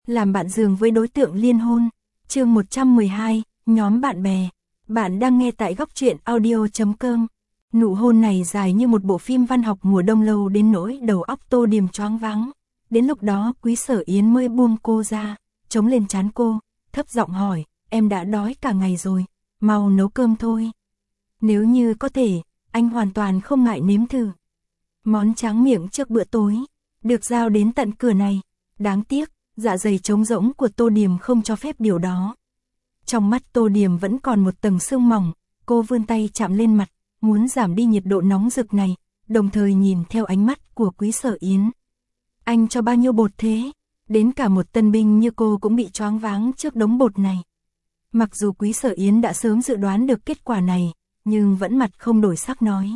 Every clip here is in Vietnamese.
làm bạn giường với đối tượng liên hôn. Chương 112, nhóm bạn bè. Bạn đang nghe tại góc truyện audio.com. Nụ hôn này dài như một bộ phim văn học mùa đông lâu đến nỗi đầu óc Tô Điềm choáng váng. Đến lúc đó Quý Sở Yến mới buông cô ra, chống lên trán cô, thấp giọng hỏi, em đã đói cả ngày rồi, mau nấu cơm thôi. Nếu như có thể, anh hoàn toàn không ngại nếm thử món tráng miệng trước bữa tối, được giao đến tận cửa này. Đáng tiếc, dạ dày trống rỗng của Tô Điềm không cho phép điều đó. Trong mắt Tô Điềm vẫn còn một tầng sương mỏng, cô vươn tay chạm lên mặt, muốn giảm đi nhiệt độ nóng rực này, đồng thời nhìn theo ánh mắt của Quý Sở Yến. Anh cho bao nhiêu bột thế? Đến cả một tân binh như cô cũng bị choáng váng trước đống bột này. Mặc dù Quý Sở Yến đã sớm dự đoán được kết quả này, nhưng vẫn mặt không đổi sắc nói.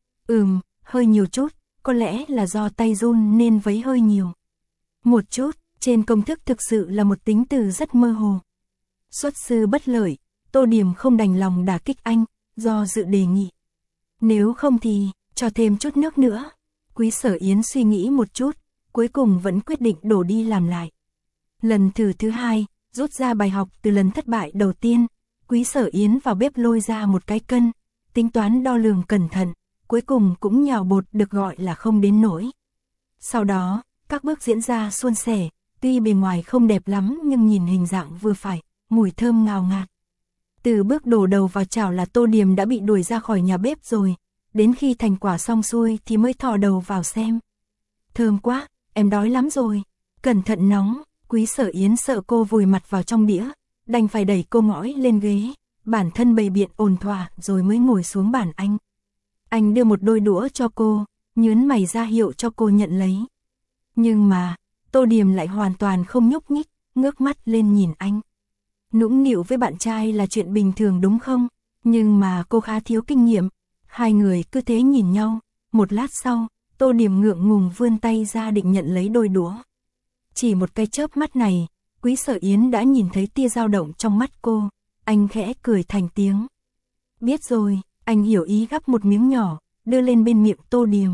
Hơi nhiều chút, có lẽ là do tay run nên vấy hơi nhiều. Một chút, trên công thức thực sự là một tính từ rất mơ hồ. Xuất sư bất lợi, Tô Điềm không đành lòng đả kích anh, do dự đề nghị. Nếu không thì, cho thêm chút nước nữa. Quý Sở Yến suy nghĩ một chút, cuối cùng vẫn quyết định đổ đi làm lại. Lần thử thứ hai, rút ra bài học từ lần thất bại đầu tiên, Quý Sở Yến vào bếp lôi ra một cái cân, tính toán đo lường cẩn thận, cuối cùng cũng nhào bột được gọi là không đến nỗi. Sau đó, các bước diễn ra suôn sẻ, tuy bề ngoài không đẹp lắm nhưng nhìn hình dạng vừa phải, mùi thơm ngào ngạt. Từ bước đổ đầu vào chảo là Tô Điềm đã bị đuổi ra khỏi nhà bếp rồi, đến khi thành quả xong xuôi thì mới thò đầu vào xem. Thơm quá, em đói lắm rồi, cẩn thận nóng. Quý Sở Yến sợ cô vùi mặt vào trong đĩa, đành phải đẩy cô ngõi lên ghế, bản thân bày biện ổn thỏa rồi mới ngồi xuống bàn anh. Anh đưa một đôi đũa cho cô, nhướng mày ra hiệu cho cô nhận lấy. Nhưng mà, Tô Điềm lại hoàn toàn không nhúc nhích, ngước mắt lên nhìn anh. Nũng nịu với bạn trai là chuyện bình thường đúng không? Nhưng mà cô khá thiếu kinh nghiệm. Hai người cứ thế nhìn nhau, một lát sau, Tô Điềm ngượng ngùng vươn tay ra định nhận lấy đôi đũa. Chỉ một cái chớp mắt này, Quý Sở Yến đã nhìn thấy tia dao động trong mắt cô, anh khẽ cười thành tiếng. Biết rồi, anh hiểu ý gắp một miếng nhỏ, đưa lên bên miệng Tô Điềm.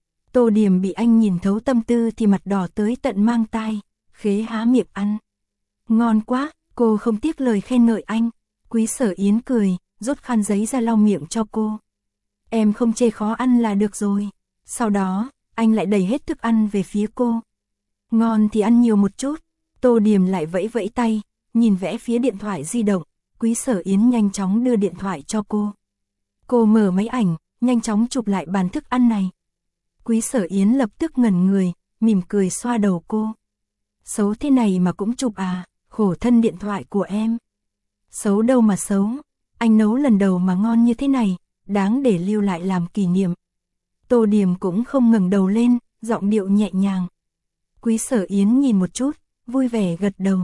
Tô Điềm bị anh nhìn thấu tâm tư thì mặt đỏ tới tận mang tai, khế há miệng ăn. Ngon quá, cô không tiếc lời khen ngợi anh. Quý Sở Yến cười, rút khăn giấy ra lau miệng cho cô. Em không chê khó ăn là được rồi. Sau đó, anh lại đẩy hết thức ăn về phía cô. Ngon thì ăn nhiều một chút. Tô Điềm lại vẫy vẫy tay, nhìn vẽ phía điện thoại di động. Quý Sở Yến nhanh chóng đưa điện thoại cho cô. Cô mở máy ảnh, nhanh chóng chụp lại bàn thức ăn này. Quý Sở Yến lập tức ngẩn người, mỉm cười xoa đầu cô. Xấu thế này mà cũng chụp à, khổ thân điện thoại của em. Xấu đâu mà xấu, anh nấu lần đầu mà ngon như thế này, đáng để lưu lại làm kỷ niệm. Tô Điềm cũng không ngẩng đầu lên, giọng điệu nhẹ nhàng. Quý Sở Yến nhìn một chút, vui vẻ gật đầu.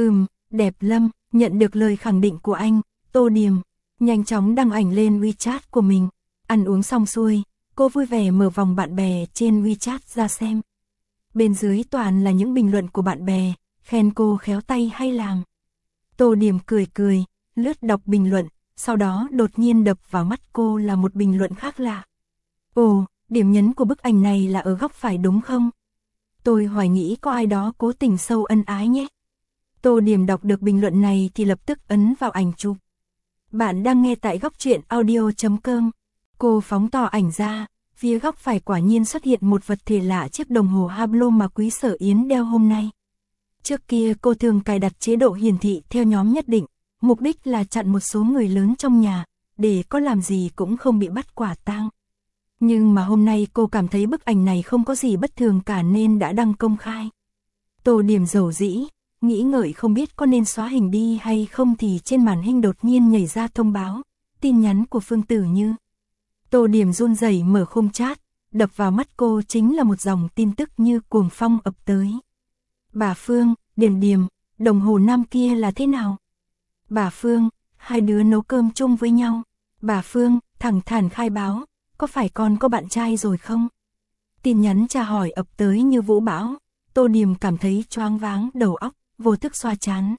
Đẹp lắm. Nhận được lời khẳng định của anh, Tô Điềm nhanh chóng đăng ảnh lên WeChat của mình. Ăn uống xong xuôi, cô vui vẻ mở vòng bạn bè trên WeChat ra xem. Bên dưới toàn là những bình luận của bạn bè, khen cô khéo tay hay làm. Tô Điềm cười cười, lướt đọc bình luận, sau đó đột nhiên đập vào mắt cô là một bình luận khác lạ. Ồ, điểm nhấn của bức ảnh này là ở góc phải đúng không? Tôi hoài nghĩ có ai đó cố tình sâu ân ái nhé. Tô Điềm đọc được bình luận này thì lập tức ấn vào ảnh chụp. Bạn đang nghe tại góc truyện audio.com. Cô phóng to ảnh ra, phía góc phải quả nhiên xuất hiện một vật thể lạ, chiếc đồng hồ Hublot mà Quý Sở Yến đeo hôm nay. Trước kia cô thường cài đặt chế độ hiển thị theo nhóm nhất định, mục đích là chặn một số người lớn trong nhà, để có làm gì cũng không bị bắt quả tang. Nhưng mà hôm nay cô cảm thấy bức ảnh này không có gì bất thường cả nên đã đăng công khai. Tô Điềm dầu dĩ, nghĩ ngợi không biết có nên xóa hình đi hay không thì trên màn hình đột nhiên nhảy ra thông báo, tin nhắn của Phương Tử Như. Tô Điềm run rẩy mở khung chat, đập vào mắt cô chính là một dòng tin tức như cuồng phong ập tới. Bà Phương, Điềm, đồng hồ nam kia là thế nào? Bà Phương, hai đứa nấu cơm chung với nhau. Bà Phương, thẳng thắn khai báo, có phải con có bạn trai rồi không? Tin nhắn tra hỏi ập tới như vũ bão, Tô Điềm cảm thấy choáng váng đầu óc, vô thức xoa trán.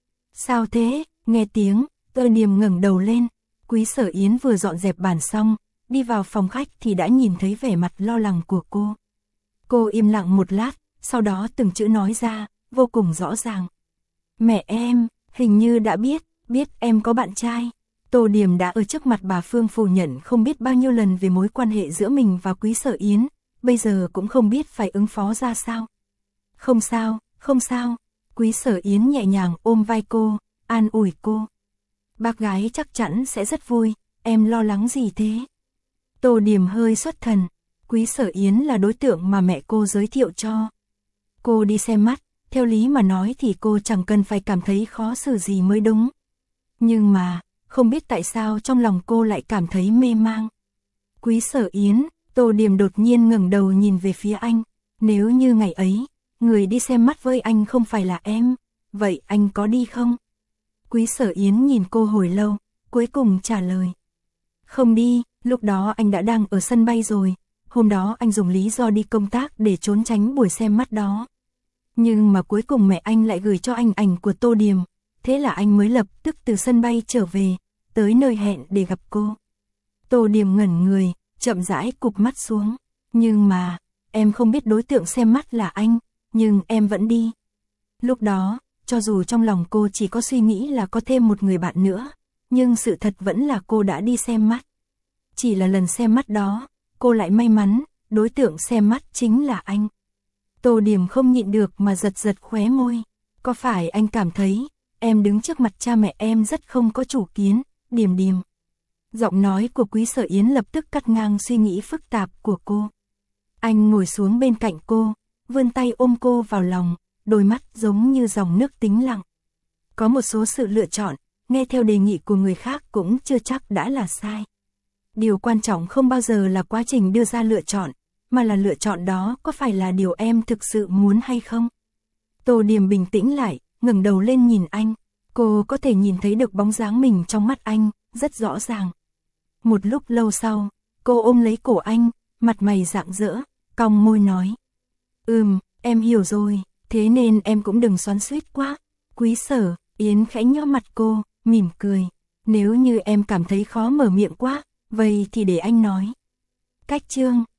Sao thế? Nghe tiếng, Tô Điềm ngẩng đầu lên. Quý Sở Yến vừa dọn dẹp bàn xong, đi vào phòng khách thì đã nhìn thấy vẻ mặt lo lắng của cô. Cô im lặng một lát, sau đó từng chữ nói ra, vô cùng rõ ràng. Mẹ em, hình như đã biết em có bạn trai. Tô Điểm đã ở trước mặt bà Phương phủ nhận không biết bao nhiêu lần về mối quan hệ giữa mình và Quý Sở Yến, bây giờ cũng không biết phải ứng phó ra sao. Không sao, không sao. Quý Sở Yến nhẹ nhàng ôm vai cô, an ủi cô. Bác gái chắc chắn sẽ rất vui, em lo lắng gì thế? Tô Điểm hơi xuất thần. Quý Sở Yến là đối tượng mà mẹ cô giới thiệu cho. Cô đi xem mắt, theo lý mà nói thì cô chẳng cần phải cảm thấy khó xử gì mới đúng. Nhưng mà, không biết tại sao trong lòng cô lại cảm thấy mê mang. Quý Sở Yến, Tô Điểm đột nhiên ngẩng đầu nhìn về phía anh. Nếu như ngày ấy, người đi xem mắt với anh không phải là em, vậy anh có đi không? Quý Sở Yến nhìn cô hồi lâu, cuối cùng trả lời. Không đi, lúc đó anh đã đang ở sân bay rồi. Hôm đó anh dùng lý do đi công tác để trốn tránh buổi xem mắt đó. Nhưng mà cuối cùng mẹ anh lại gửi cho anh ảnh của Tô Điểm. Thế là anh mới lập tức từ sân bay trở về, tới nơi hẹn để gặp cô. Tô Điểm ngẩn người, chậm rãi cụp mắt xuống. Nhưng mà, em không biết đối tượng xem mắt là anh, nhưng em vẫn đi. Lúc đó, cho dù trong lòng cô chỉ có suy nghĩ là có thêm một người bạn nữa, nhưng sự thật vẫn là cô đã đi xem mắt. Chỉ là lần xem mắt đó, cô lại may mắn, đối tượng xem mắt chính là anh. Tô Điểm không nhịn được mà giật giật khóe môi. Có phải anh cảm thấy, em đứng trước mặt cha mẹ em rất không có chủ kiến, Điểm Điểm. Giọng nói của Quý Sở Yến lập tức cắt ngang suy nghĩ phức tạp của cô. Anh ngồi xuống bên cạnh cô, vươn tay ôm cô vào lòng, đôi mắt giống như dòng nước tĩnh lặng. Có một số sự lựa chọn, nghe theo đề nghị của người khác cũng chưa chắc đã là sai. Điều quan trọng không bao giờ là quá trình đưa ra lựa chọn, mà là lựa chọn đó có phải là điều em thực sự muốn hay không. Tô Điểm bình tĩnh lại, ngẩng đầu lên nhìn anh. Cô có thể nhìn thấy được bóng dáng mình trong mắt anh, rất rõ ràng. Một lúc lâu sau, cô ôm lấy cổ anh, mặt mày rạng rỡ, cong môi nói. Em hiểu rồi, thế nên em cũng đừng xoắn xuýt quá. Quý Sở Yến khẽ nhó mặt cô, mỉm cười. Nếu như em cảm thấy khó mở miệng quá, vậy thì để anh nói. Cách chương